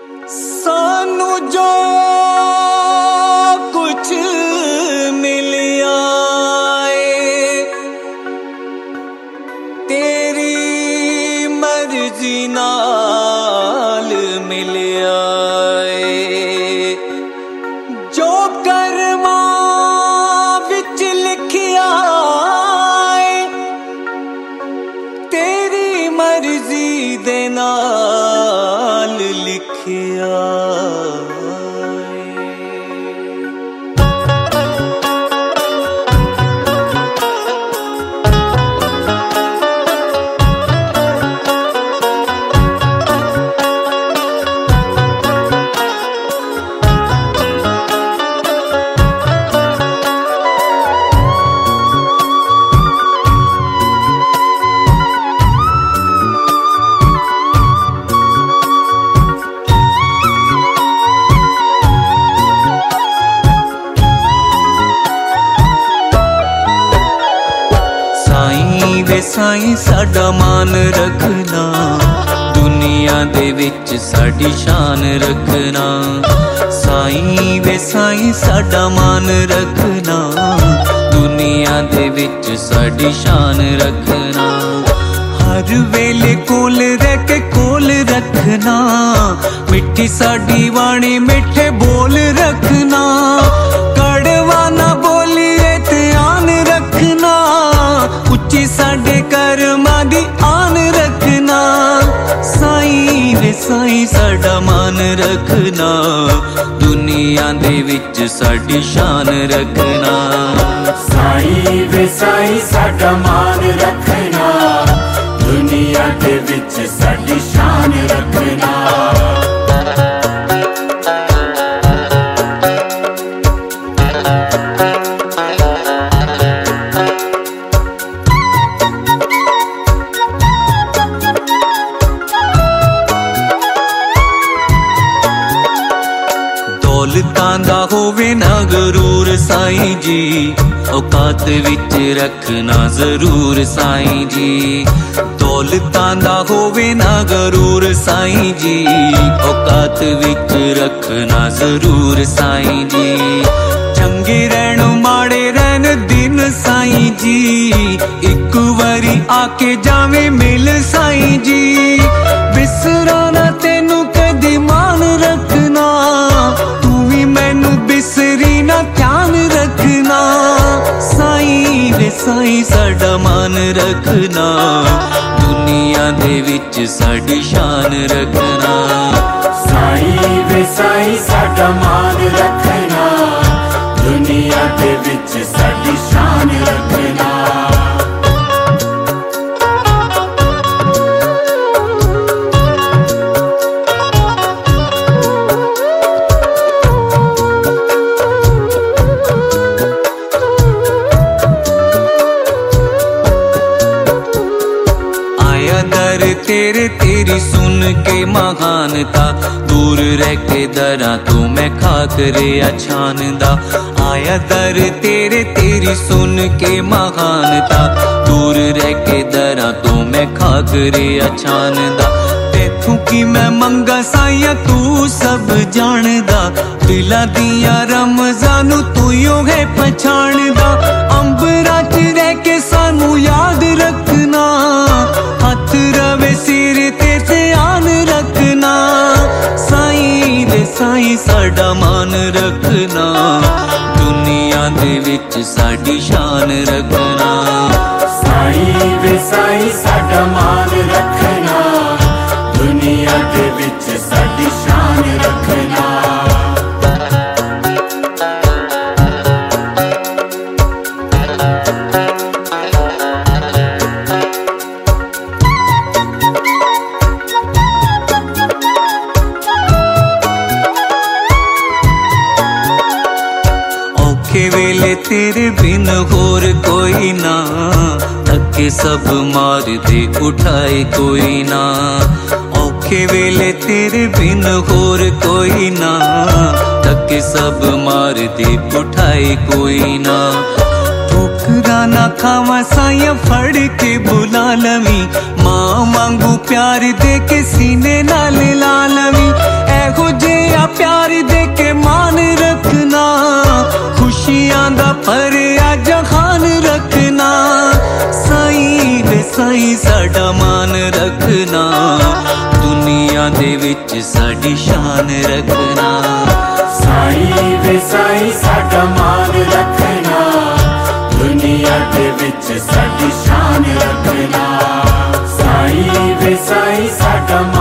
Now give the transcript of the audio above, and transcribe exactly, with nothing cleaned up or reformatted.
सानू जो कुछ मिलिया तेरी मर्जी नाल मिलिया, जो कर्मा विच लिखिया तेरी मर्जी दे नाल लिखिया। वे साईं साडा मान रखना, दुनिया दे विच साडी शान रखना। साईं वे साईं साडा मान रखना, दुनिया दे विच साडी शान रखना। हर वेले कोल रह के कोल रखना, मिठी साडी वाणी मिठे बोल रखना। कड़वा ना बोलिए ध्यान रखना, उच्ची साडे कर्मां दी आन रखना। साईं वे साईं साडा मान रखना, दुनिया दे विच साडी शान रखना। साईं वे साईं साडा मान रखना, दुनिया दे विच साडी शान रखना। दौलतां दा होवे ना गरूर साईं जी, औकात विच रखना जरूर साईं जी। दौलतां दा होवे ना गरूर साईं जी, औकात विच रखना जरूर साईं जी। चंगे रहन माड़े रहन दिन साईं जी, एक वारी आके जावे मिल साईं जी। बिसराना तेनू कदी मान रखना, मैनू बिसरी ना ध्यान रखना। साईं वे साईं साडा मान रखना, दुनिया दे विच साडी शान रखना। साईं वे साईं साडा मान रखना, दुनिया दे विच साडी शान रखना। तेरे तेरी सुन के महानता, दूर रह के दरा तो मैं खाक रे अछानदा। आया दर तेरे तेरी सुन के महानता, दूर रह के दरा तो मैं खाक रे अछानदा। तेथू की मैं मंगा साइया तू सब जानदा, दिला दिया रमजानू तू यो है पछाणदा। अंबरा च रह के सानू याद रखना, हाथ रवे सिर ते ध्यान रखना। साईं वे साईं साडा मान रखना, दुनिया दे विच साडी शान रखना। साईं वे साईं साडा मान रखना, दुनिया दे विच साडी शान रखना। वेले तेरे बिन होर कोई ना, थके सब मार दे उठाए कोई ना। औखे वेले तेरे बिन होर कोई ना, थके सब मार दे उठाए कोई ना। ठोकरा ना खावा साया फड़ के बुला लवी, मां वांगू प्यार दे के सीने नाल ला लवी। ऐहो साईं साडा मान रखना, दुनिया दे विच साडी शान रखना। साईं वे साईं साडा मान रखना, दुनिया दे विच साडी शान रखना। साईं वे साईं साडा